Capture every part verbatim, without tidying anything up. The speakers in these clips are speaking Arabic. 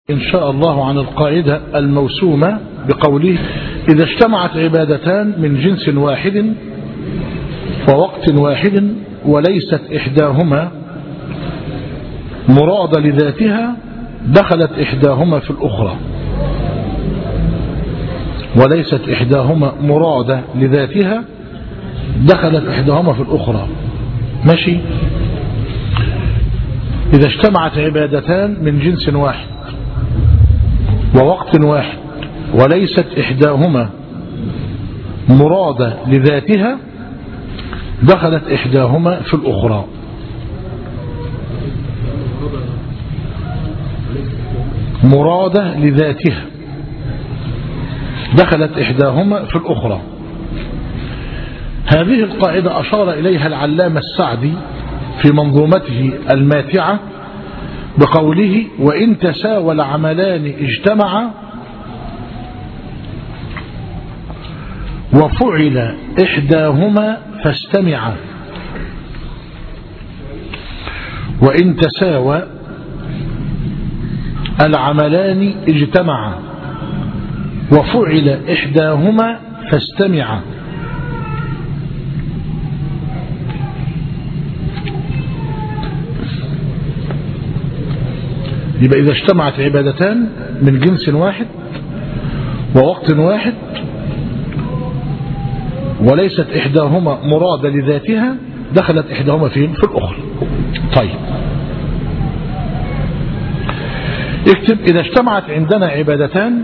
إن شاء الله عن القاعدة الموسومة بقوله: إذا اجتمعت عبادتان من جنس واحد ووقت واحد وليست إحداهما مرادة لذاتها دخلت إحداهما في الأخرى. وليست إحداهما مرادة لذاتها دخلت إحداهما في الأخرى. ماشي. إذا اجتمعت عبادتان من جنس واحد ووقت واحد وليست إحداهما مرادة لذاتها دخلت إحداهما في الأخرى. مرادة لذاتها دخلت إحداهما في الأخرى. هذه القاعدة أشار إليها العلامة السعدي في منظومته الماتعة بقوله: وإن تساوى العملان اجتمعا وفعل إحداهما فاستمعا. وإن تساوى العملان اجتمعا وفعل إحداهما فاستمعا. يبقى إذا اجتمعت عبادتان من جنس واحد ووقت واحد وليست إحداهما مرادة لذاتها دخلت إحداهما فين؟ في الأخرى. طيب، اكتب: إذا اجتمعت عندنا عبادتان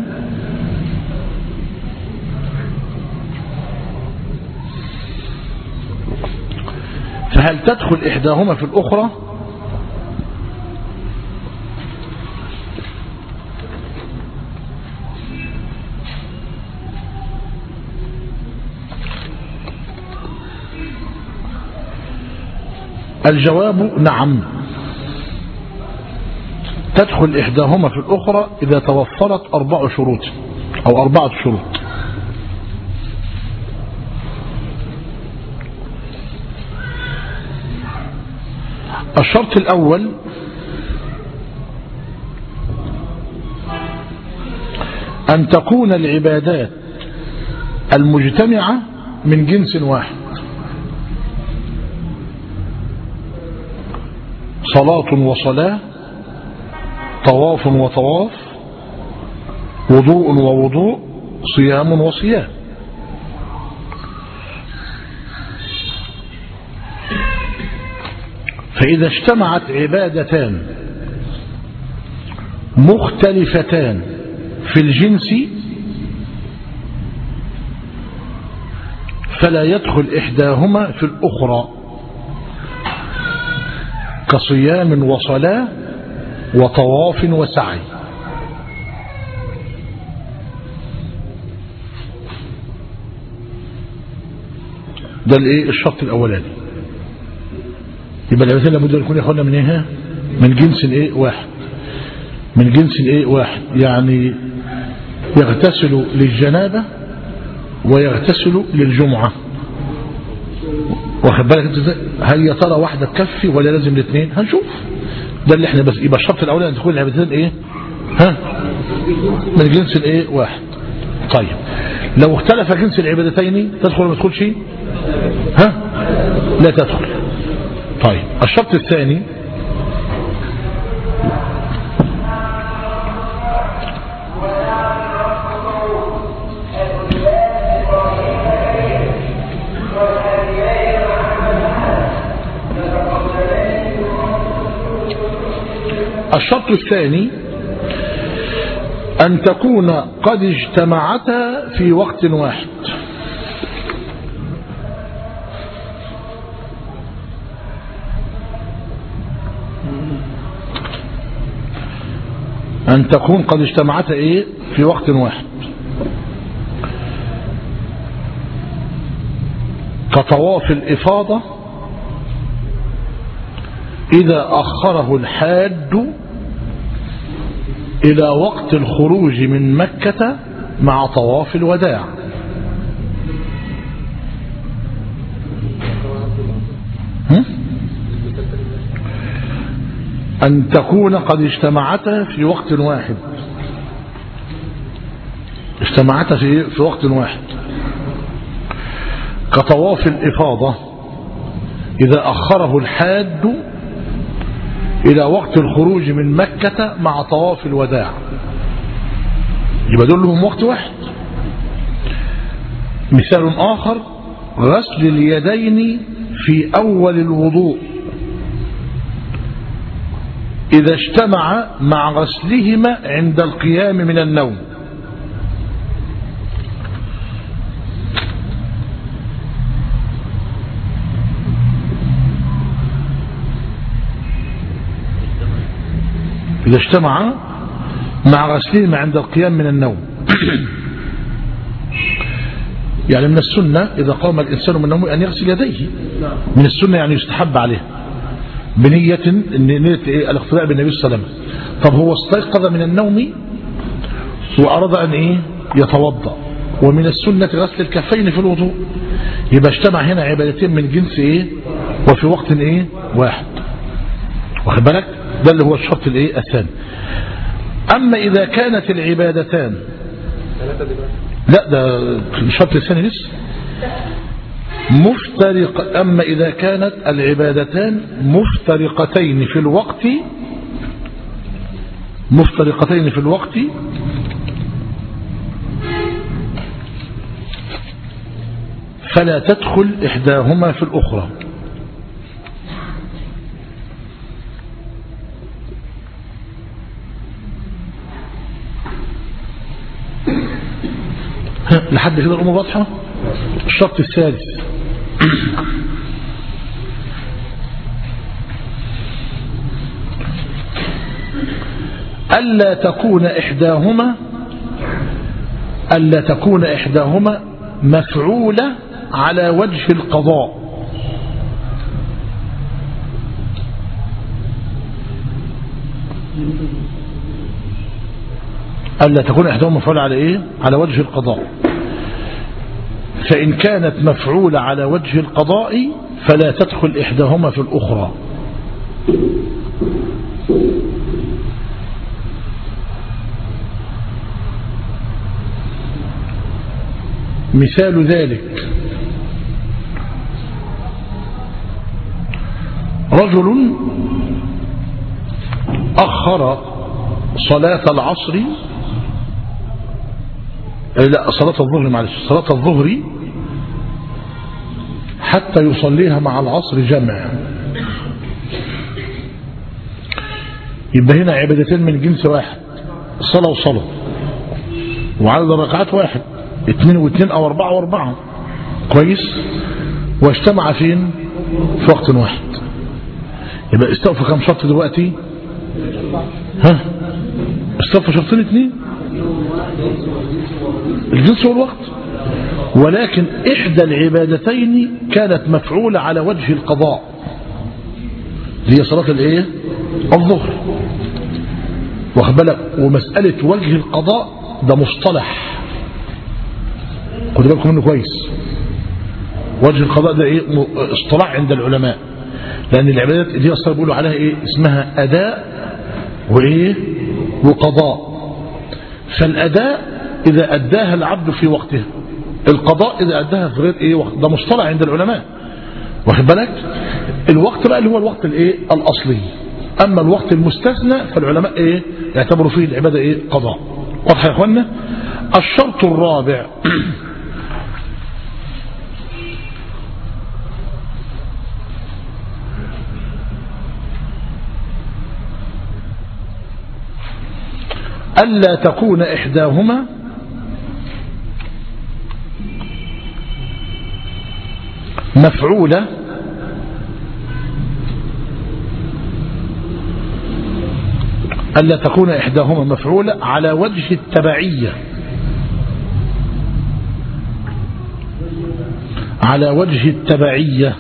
فهل تدخل إحداهما في الأخرى؟ الجواب نعم، تدخل إحداهما في الأخرى إذا توفرت أربع شروط أو أربعة شروط. الشرط الأول: أن تكون العبادات المجتمعة من جنس واحد. صلاة وصلاة، طواف وطواف، وضوء ووضوء، صيام وصيام. فإذا اجتمعت عبادتان مختلفتان في الجنس فلا يدخل إحداهما في الأخرى، كصيام وصلاة وطواف وسعي. ده الايه؟ الشرط الاولاني. يبقى العبادتين لابد ان يكون ياخدنا من ايه؟ من جنس الايه؟ واحد. من جنس الايه؟ واحد، يعني يغتسل للجنابه ويغتسل للجمعه. واخد بالك انت ازاي؟ هل يا ترى واحده تكفي ولا لازم الاثنين؟ هنشوف. ده اللي احنا بس. يبقى الشرط الاولاني ان تكون العبادتين ايه؟ ها؟ من جنس الايه؟ واحد. طيب، لو اختلف جنس العبادتين تدخل ولا ما تدخلش؟ ها؟ لا تدخل. طيب، الشرط الثاني: الشرط الثاني أن تكون قد اجتمعتا في وقت واحد. أن تكون قد اجتمعتا إيه؟ في وقت واحد، كطواف الإفاضة إذا أخره الحاج إلى وقت الخروج من مكة مع طواف الوداع. أن تكون قد اجتمعتا في وقت واحد اجتمعتا في في وقت واحد. كطواف الإفاضة إذا أخره الحاج إلى وقت الخروج من مكة مع طواف الوداع، يبقى دول لهم وقت واحد. مثال آخر غسل اليدين في أول الوضوء إذا اجتمع مع غسلهما عند القيام من النوم. إذا اجتمع مع غسلهما عند القيام من النوم. يعني من السنة إذا قام الإنسان من النوم أن يغسل يديه، من السنة يعني يستحب عليه بنية نية الاقتداء بالنبي صلى الله عليه وسلم. طب هو استيقظ من النوم وأراد أن إيه يتوضأ، ومن السنة غسل الكفين في الوضوء، يبقى اجتمع هنا عبادتين من جنس إيه وفي وقت إيه واحد، واخد بالك؟ ده اللي هو الشرط الإيه الثاني. أما إذا كانت العبادتان، لا ده الشرط الثاني لسه مفترق. أما إذا كانت العبادتان مفترقتين في الوقت مفترقتين في الوقت فلا تدخل إحداهما في الأخرى. لحد كده الأمور واضحة. الشرط الثالث ألا تكون إحداهما ألا تكون إحداهما مفعولة على وجه القضاء. ألا تكون إحداهما مفعولة على إيه؟ على وجه القضاء. فإن كانت مفعولة على وجه القضاء فلا تدخل إحداهما في الأخرى. مثال ذلك رجل أخر صلاة العصر لا صلاة الظهر معلش صلاة الظهر حتى يصليها مع العصر جمع. يبقى هنا عبادتين من جنس واحد، صلاة وصلاة، وعدد الركعات واحد، اثنين واثنين او اربعة واربعة، كويس، واجتمع فين في وقت واحد. يبقى استوفى كم شرط دلوقتي؟ ها استوفى شرطين اثنين، الجنس والوقت. ولكن إحدى العبادتين كانت مفعولة على وجه القضاء، هي صلاة الايه الظهر، واخد بالك؟ ومسألة وجه القضاء ده مصطلح، خدوا بالكم منه كويس. وجه القضاء ده ايه اصطلاح عند العلماء، لأن العبادات دي أصلا بيقولوا عليها ايه اسمها أداء وايه وقضاء. فالأداء إذا أداها العبد في وقتها، القضاء إذا أداها في غير إيه وقت، ده مصطلح عند العلماء، واخد بالك؟ الوقت بقى اللي هو الوقت الإيه الأصلي. أما الوقت المستثنى فالعلماء إيه يعتبروا فيه العبادة إيه قضاء. واضح يا إخوانا؟ الشرط الرابع ألا تكون إحداهما مفعولة ألا تكون إحداهما مفعولة على وجه التبعية، على وجه التبعية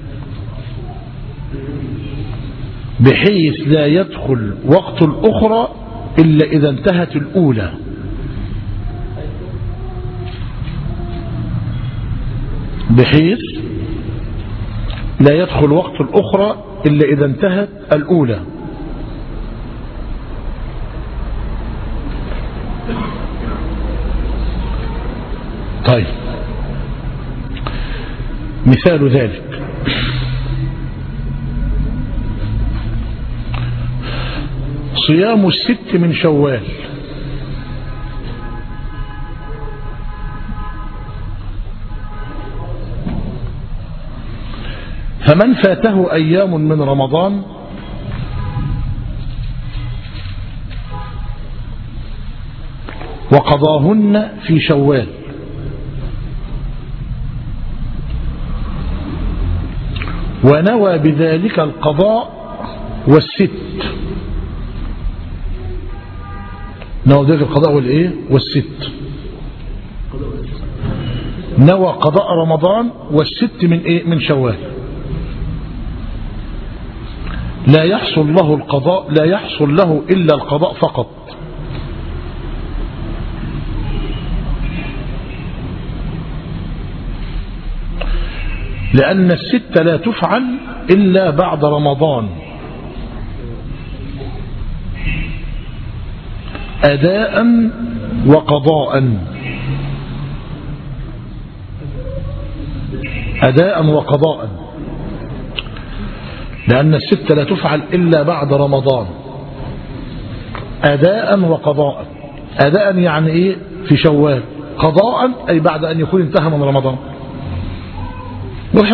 بحيث لا يدخل وقت الأخرى إلا إذا انتهت الأولى. بحيث لا يدخل وقت الأخرى إلا إذا انتهت الأولى. طيب مثال ذلك صيام الست من شوال، فمن فاته أيام من رمضان وقضاهن في شوال ونوى بذلك القضاء والست، نوى بذلك القضاء والإيه والست، نوى قضاء رمضان والست من إيه من شوال، لا يحصل له القضاء، لا يحصل له إلا القضاء فقط، لأن الست لا تفعل إلا بعد رمضان أداء وقضاء، أداء وقضاء، لأن الست لا تفعل إلا بعد رمضان أداء وقضاء. أداء يعني إيه في شوال، قضاء أي بعد أن يكون انتهى من رمضان. وضحت؟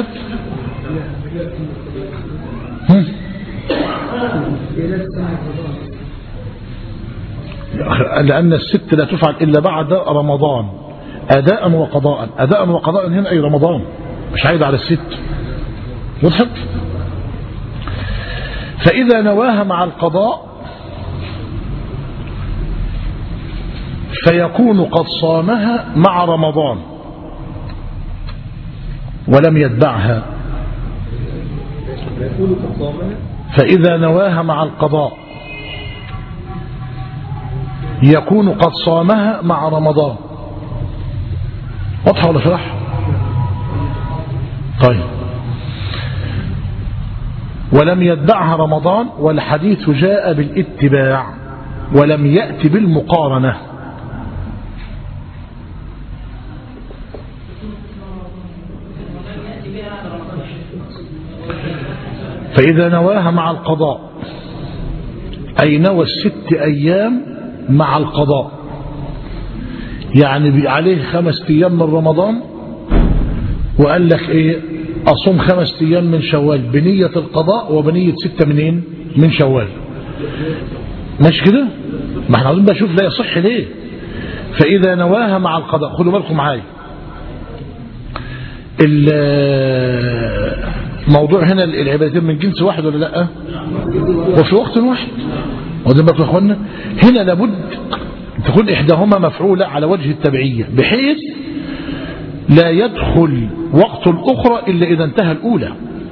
لأن الست لا تفعل إلا بعد رمضان أداء وقضاء. أداء وقضاء هنا أي رمضان، مش عايد على الست. وضحت؟ فإذا نواها مع القضاء فيكون قد صامها مع رمضان ولم يتبعها. فإذا نواها مع القضاء يكون قد صامها مع رمضان. واضحة ولا شرح؟ طيب ولم يتبعها رمضان، والحديث جاء بالاتباع ولم يأتي بالمقارنة. فإذا نواها مع القضاء أي نوى الست أيام مع القضاء، يعني عليه خمس أيام من رمضان وقال لك إيه أصوم خمس أيام من شوال بنية القضاء وبنية ستة منين من شوال. مش كده؟ ما احنا عاوزين بقى نشوف لا يصح ليه. فإذا نواها مع القضاء، خدوا بالكم معايا، الموضوع هنا العبادتين من جنس واحد ولا لا؟ وفي وقت واحد. واخدين بالكم يا اخوانا؟ هنا لابد تكون إحداهما مفعولة على وجه التبعية، بحيث لا يدخل وقت الأخرى إلا إذا انتهى الأولى.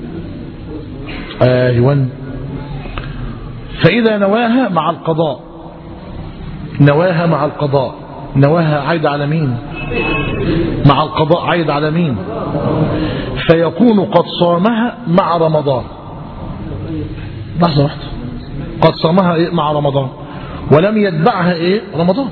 أيوة. فإذا نواها مع القضاء، نواها مع القضاء، نواها عايد على مين؟ مع القضاء عايد على مين؟ فيكون قد صامها مع رمضان. لحظة واحدة، قد صامها إيه مع رمضان ولم يتبعها إيه رمضان.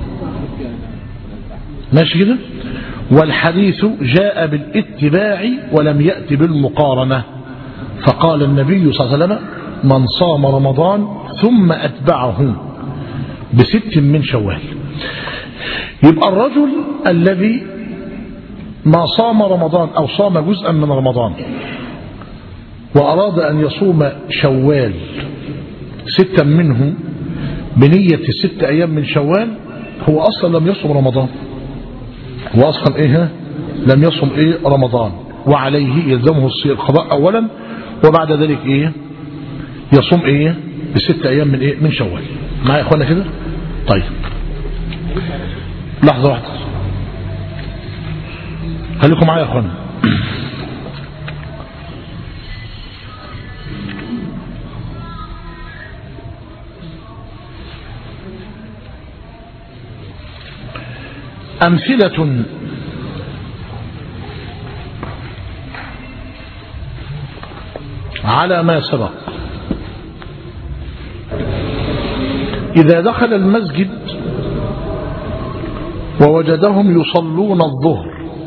ماشي كده؟ والحديث جاء بالاتباع ولم يأتي بالمقارنة. فقال النبي صلى الله عليه وسلم من صام رمضان ثم أتبعه بست من شوال. يبقى الرجل الذي ما صام رمضان أو صام جزءا من رمضان وأراد أن يصوم شوال ستا منه بنية ست أيام من شوال، هو أصلا لم يصم رمضان، هو أصلا إيه لم يصم إيه رمضان، وعليه يلزمه القضاء أولا، وبعد ذلك إيه يصوم إيه بست أيام من إيه من شوال. معايا يا إخوانا كده؟ طيب لحظة واحدة، خليكم معايا يا إخوانا. أمثلة على ما سبق. إذا دخل المسجد ووجدهم يصلون الظهر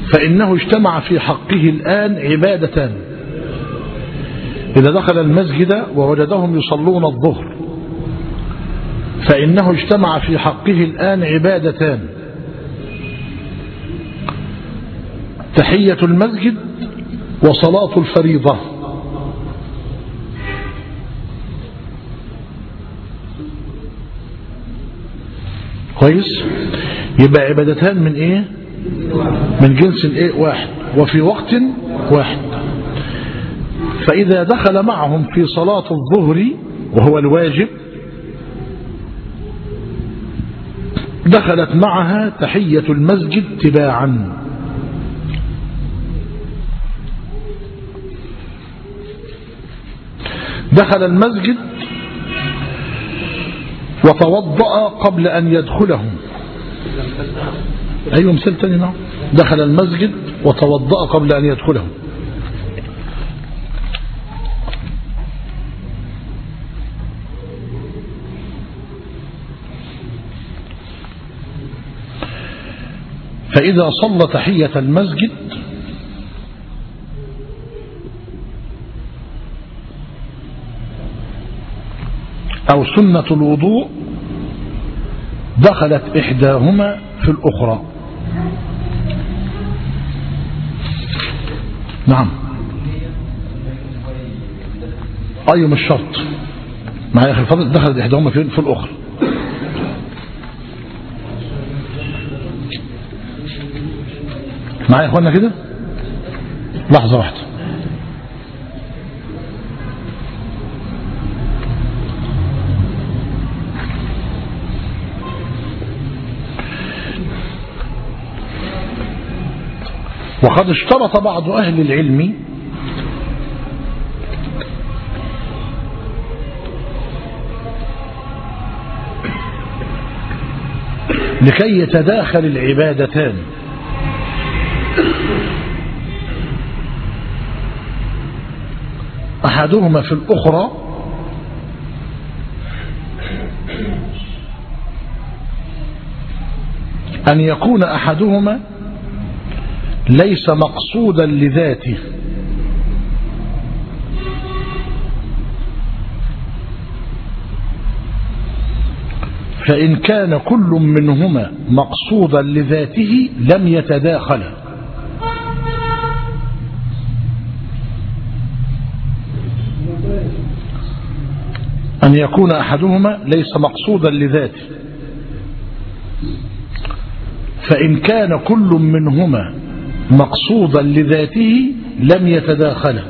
فإنه اجتمع في حقه الآن عبادتان. إذا دخل المسجد ووجدهم يصلون الظهر فإنه اجتمع في حقه الآن عبادتان: تحية المسجد وصلاة الفريضة. كويس؟ يبقى عبادتان من ايه؟ من جنس الايه؟ واحد، وفي وقت واحد. فإذا دخل معهم في صلاة الظهر وهو الواجب دخلت معها تحية المسجد تباعا. دخل المسجد وتوضأ قبل أن يدخلهم. أيوة مثال تاني. نعم، دخل المسجد وتوضأ قبل أن يدخلهم. فإذا صلى تحية المسجد أو سنة الوضوء دخلت إحداهما في الأخرى. نعم. أي مش شرط. معايا أخي الفضل، دخلت إحداهما في الأخرى. معايا يا اخوانا كده؟ لحظة واحدة. وقد اشترط بعض أهل العلم لكي يتداخل العبادتان أحدهما في الأخرى أن يكون أحدهما ليس مقصودا لذاته، فإن كان كل منهما مقصودا لذاته لم يتداخلا. أن يكون أحدهما ليس مقصودا لذاته، فإن كان كل منهما مقصودا لذاته لم يتداخلا،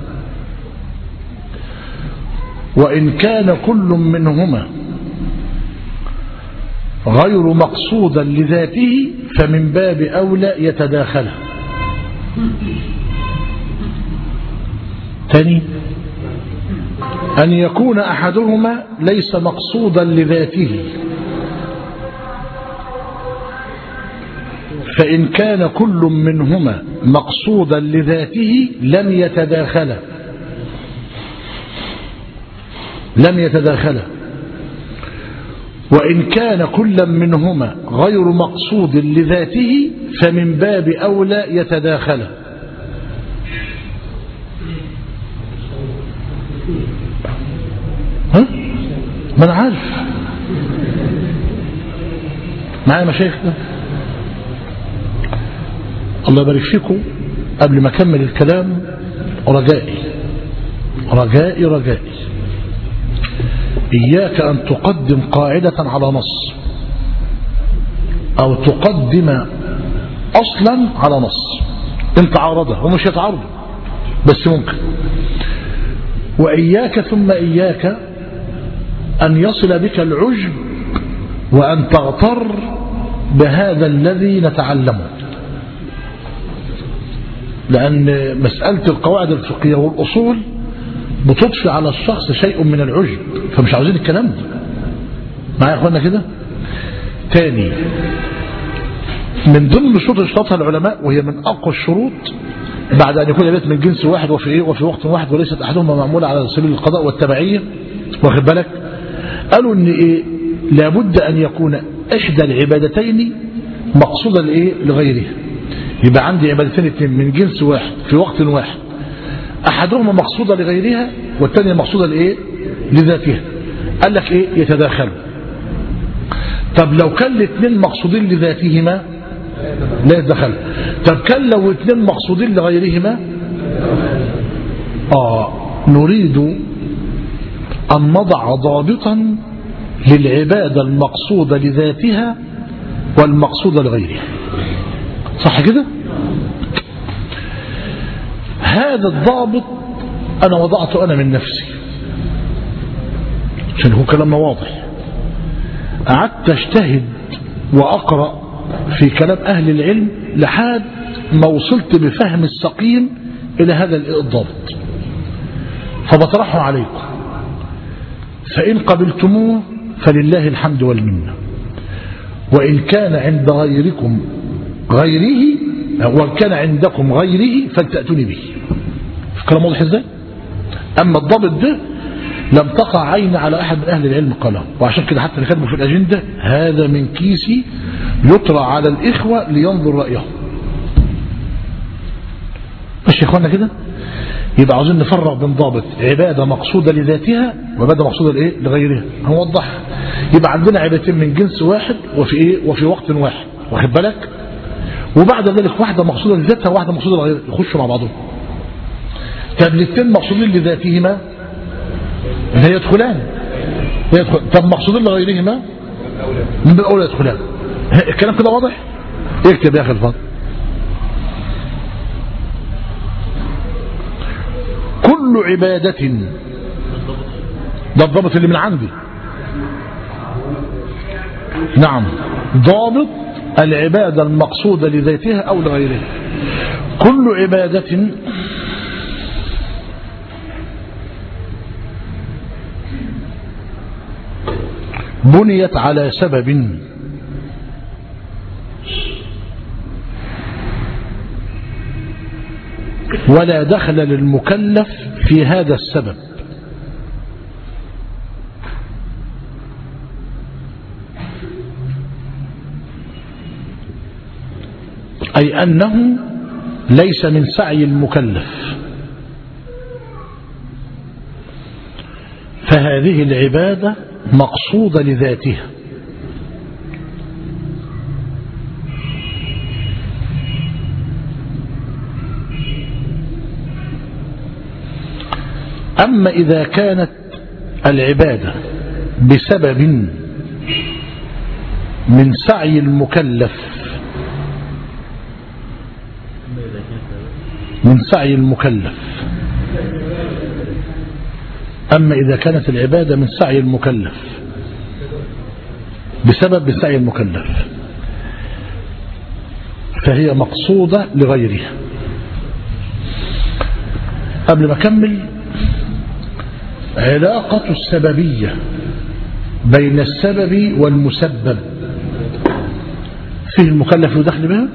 وإن كان كل منهما غير مقصودا لذاته فمن باب أولى يتداخلا. ثاني، أن يكون أحدهما ليس مقصودا لذاته، فإن كان كل منهما مقصودا لذاته لم يتداخلا لم يتداخلا وإن كان كل منهما غير مقصود لذاته فمن باب أولى يتداخلا. ها؟ ما أنا عارف. معايا مشايخ ده؟ الله يبارك فيكم. قبل ما أكمل الكلام رجائي رجائي رجائي إياك أن تقدم قاعدة على نص أو تقدم أصلا على نص. انت عارضه ومش يتعارض بس ممكن. وإياك ثم إياك أن يصل بك العجب وأن تغتر بهذا الذي نتعلمه، لأن مسألة القواعد الفقهية والأصول بتضفي على الشخص شيء من العجب، فمش عاوزين الكلام ده. معايا يا اخوانا كده؟ تاني، من ضمن شروط اشتراطها العلماء وهي من أقوى الشروط بعد أن يكون البيت من جنس واحد وفي إيه وفي وقت واحد وليست أحدهما معمولة على سبيل القضاء والتبعية، واخد بالك؟ قالوا إن إيه؟ لابد أن يكون إحدى العبادتين مقصودا لإيه؟ لغيرها. يبقى عندي عبادتين اثنين من جنس واحد في وقت واحد، أحدهما مقصودة لغيرها والثانية مقصودة لإيه؟ لذاتها. قال لك إيه؟ يتداخلوا. طب لو كان الاثنين مقصودين لذاتهما لا يتداخلوا. طب كان لو اثنين مقصودين لغيرهما آه نريد أن نضع ضابطا للعبادة المقصودة لذاتها والمقصودة لغيرها. صح كده؟ هذا الضابط أنا وضعته أنا من نفسي عشان يكون كلامنا واضح. قعدت أجتهد وأقرأ في كلام أهل العلم لحد ما وصلت بفهم السقيم إلى هذا الضابط، فبطرحه عليكم، فإن قبلتموه فلله الحمد والمنة، وإن كان عند غيركم غيره وإن كان عندكم غيره فلتأتوني به. الكلام واضح ازاي؟ أما الضابط ده لم تقع عين على أحد من أهل العلم قاله، وعشان كده حتى نكتبه في الأجندة هذا من كيسي يطرى على الإخوة لينظر رأيهم. مش يا إخوانا كده؟ يبقى عاوزين نفرق بين ضابط عبادة مقصودة لذاتها وعبادة مقصودة لإيه؟ لغيرها. هنوضح. يبقى عندنا عبادتين من جنس واحد وفي إيه؟ وفي وقت واحد، واخد بالك؟ وبعد ذلك واحدة مقصودة لذاتها وواحدة مقصودة لغيرها، يخشوا مع بعضهم. طب الاثنين مقصودين لذاتهما لا يدخلان. يدخل. طب مقصودين لغيرهما من باب اولى يدخلان. الكلام كده واضح؟ اكتب يا اخي الفاضل. كل عبادة، ده الضابط اللي من عندي. نعم، ضابط العبادة المقصودة لذاتها أو لغيرها. كل عبادة بنيت على سبب ولا دخل للمكلف في هذا السبب، أي أنه ليس من سعي المكلف، فهذه العبادة مقصودة لذاتها. أما إذا كانت العبادة بسبب من سعي المكلف من سعي المكلف أما إذا كانت العبادة من سعي المكلف بسبب سعي المكلف فهي مقصودة لغيرها. قبل ما أكمل، علاقة السببية بين السبب والمسبب فيه المكلف يدخل بها.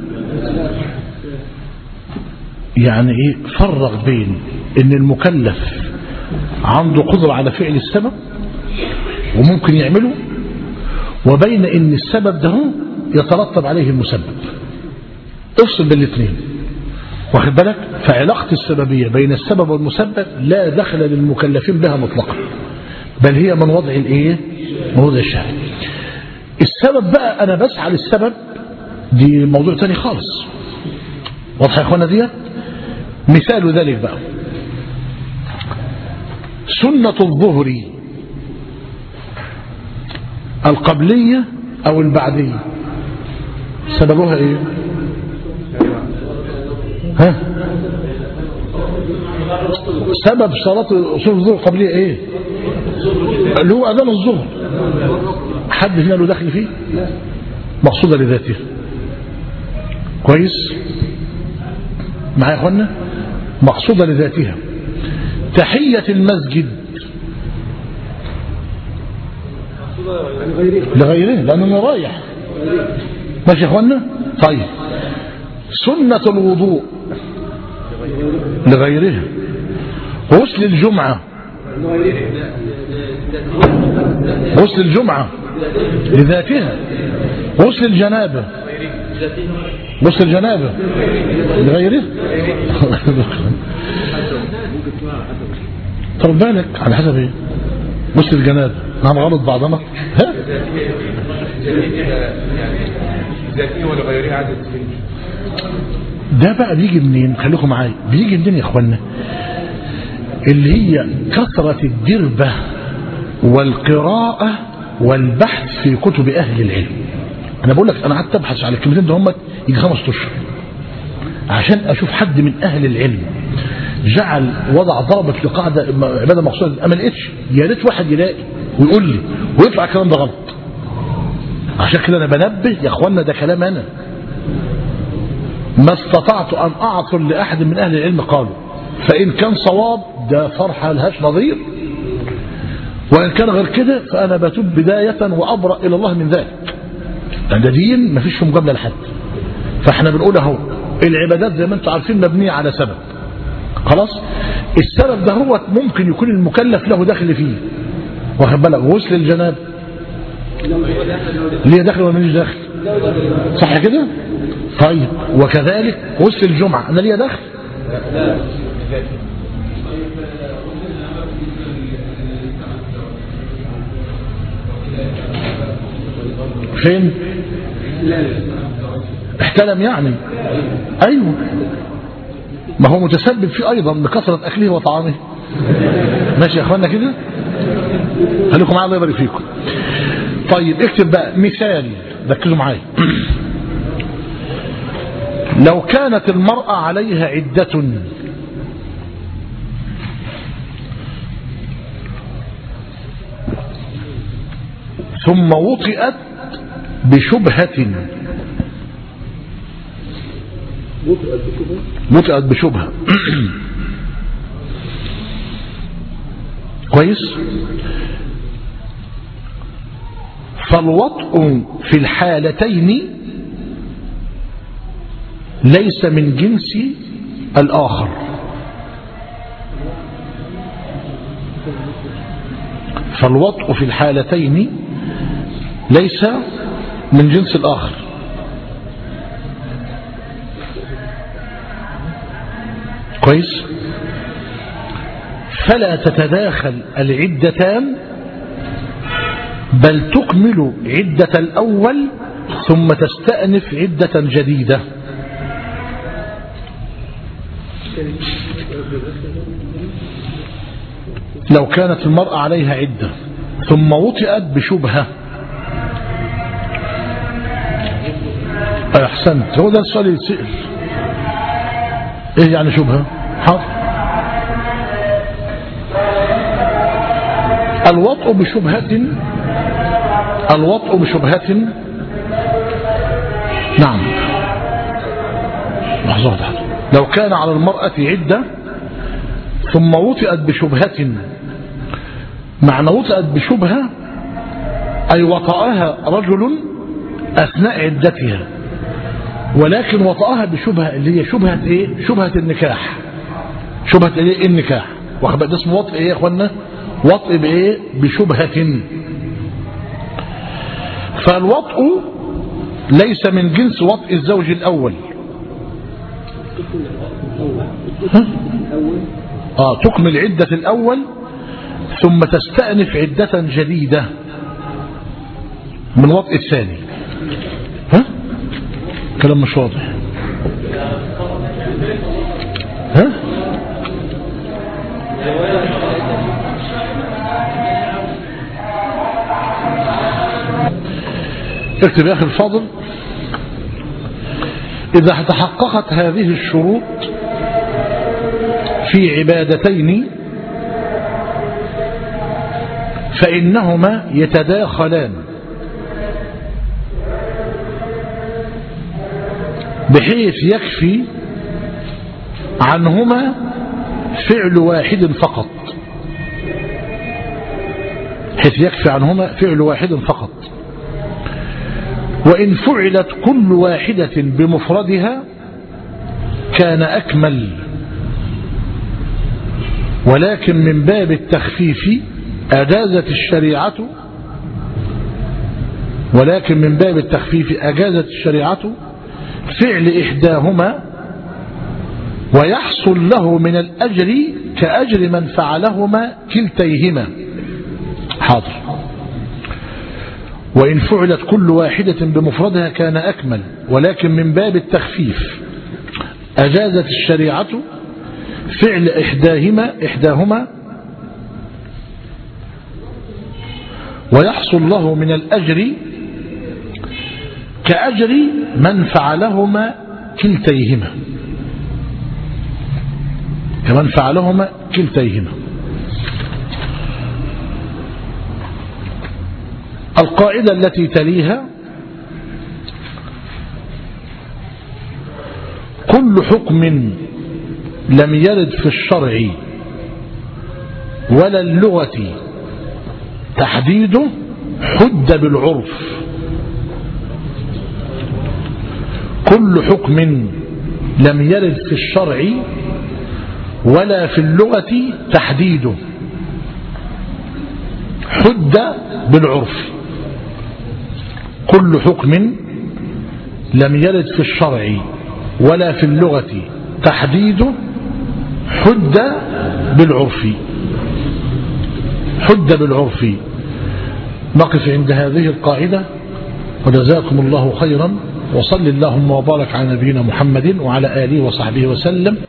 يعني ايه؟ فرق بين ان المكلف عنده قدرة على فعل السبب وممكن يعمله، وبين ان السبب ده يترتب عليه المسبب. افصل بين الاثنين، واخد بالك؟ فعلاقة السببية بين السبب والمسبب لا دخل للمكلفين بها مطلقا، بل هي من وضع الايه؟ من وضع الشرع. السبب بقى انا بسعى للسبب، دي موضوع تاني خالص. واضح يا اخوانا ديت؟ مثال ذلك بقى سنة الظهر القبلية او البعدية، سببها ايه؟ ها؟ سبب صلاة أصول الظهر القبلية ايه؟ اللي هو اذان الظهر. حد هنا له دخل فيه؟ مقصودة لذاته. كويس معايا يا اخوانا؟ مقصودة لذاتها. تحية المسجد لغيره لأنه أنا رايح. ماشي يا اخوانا؟ طيب، سنة الوضوء لغيره. غسل الجمعة غسل الجمعة لذاتها. غسل الجنابة غسل الجنابة لغيره. طب بالك على حسب ايه غسل الجنابة نعم غلط بعضنا ها ذاتيه ولا غيرها عدد ده بقى بيجي منين؟ خليكم معايا. بيجي منين يا اخوانا؟ اللي هي كثرة الدربة والقراءة والبحث في كتب اهل العلم. انا بقول لك انا قعدت ابحث على الكلمتين ده هم يجي خمس اشهر عشان اشوف حد من اهل العلم جعل وضع ضربة لقاعدة عبادة مقصودة. ما لقيتش. يا ريت واحد يلاقي ويقول لي ويطلع الكلام ده غلط. عشان كده انا بنبه يا اخوانا ده كلام انا ما استطعت ان اعطل لاحد من اهل العلم قالوا، فان كان صواب ده فرحه لهاش نظير، وان كان غير كده فانا بتوب بدايه وابرا الى الله من ذلك. ده دين ما فيش مجامله لحد. فاحنا بنقول اهو العبادات زي ما انتم عارفين مبنيه على سبب. خلاص السبب ده هو ممكن يكون المكلف له دخل فيه. واخد بالك غسل الجنابه ليه دخل ولا ماليش دخل؟ صح كده؟ طيب وكذلك غسل الجمعة أنا ليه دخل؟ فين؟ احتلم يعني أيوه ما هو متسبب فيه أيضا بكثرة أكله وطعامه. ماشي يا أخوانا كده؟ خليكم معايا الله يبارك فيكم. طيب اكتب بقى مثال ركزوا معايا. لو كانت المرأة عليها عدة ثم وطئت بشبهة وطئت بشبهة كويس. فالوطء في الحالتين ليس من جنس الآخر. فالوطء في الحالتين ليس من جنس الآخر. كويس. فلا تتداخل العدتان بل تكمل عدة الأول ثم تستأنف عدة جديدة. لو كانت المرأة عليها عدة ثم وطئت بشبهة. أحسنت هو ده السؤال اللي يتسأل. إيه يعني شبهة؟ حاضر. الوطء بشبهة الوطء بشبهة نعم لحظة واحدة. لو كان على المرأة عدة ثم وطئت بشبهة، معنى وطئت بشبهة أي وطأها رجل أثناء عدتها، ولكن وطأها بشبهة اللي هي شبهة إيه؟ شبهة النكاح. شبهة إيه؟ النكاح. واخد ده اسمه وطئ إيه يا أخوانا؟ وطئ بإيه؟ بشبهة. فالوطء ليس من جنس وطئ الزوج الأول. آه تكمل عدة الأول ثم تستأنف عدة جديدة من وطئ الثاني. ها؟ كلام مش واضح. ها؟ اكتب يا أخي الفاضل. إذا تحققت هذه الشروط في عبادتين فإنهما يتداخلان بحيث يكفي عنهما فعل واحد فقط. حيث يكفي عنهما فعل واحد فقط. وإن فعلت كل واحدة بمفردها كان أكمل، ولكن من باب التخفيف أجازت الشريعة ولكن من باب التخفيف أجازت الشريعة فعل إحداهما ويحصل له من الأجر كأجر من فعلهما كلتيهما. حاضر. وإن فعلت كل واحدة بمفردها كان أكمل، ولكن من باب التخفيف أجازت الشريعة فعل إحداهما إحداهما ويحصل له من الأجر كأجر من فعلهما كلتيهما كمن فعلهما كلتيهما. القاعدة التي تليها: كل حكم لم يرد في الشرع ولا اللغة تحديده حد بالعرف. كل حكم لم يرد في الشرع ولا في اللغة تحديده حد بالعرف. كل حكم لم يرد في الشرع ولا في اللغة تحديده حد بالعرف. حد بالعرف. نقف عند هذه القاعدة، وجزاكم الله خيرا، وصل اللهم وبارك على نبينا محمد وعلى آله وصحبه وسلم.